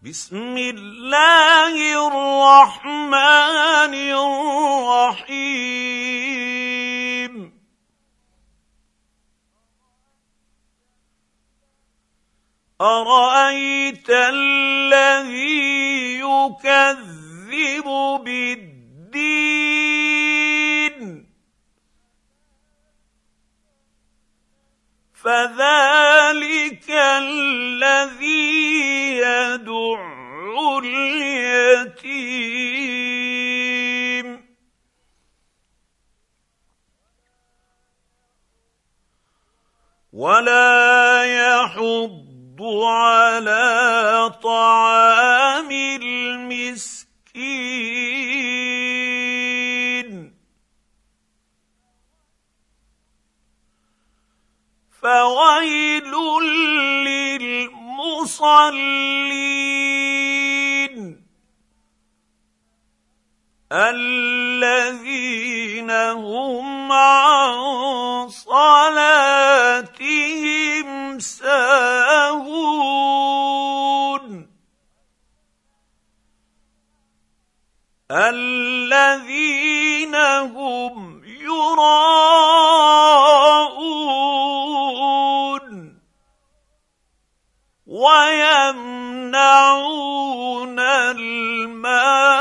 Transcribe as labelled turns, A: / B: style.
A: بسم الله الرحمن الرحيم أرأيت الذي يكذب بالدين فذلك الذي يدع اليتيم ولا يحض على طعام المسكين فويل للمصلين الذين هم عن صلاتهم ساهون الذين هم يراءون ويمنعون الماء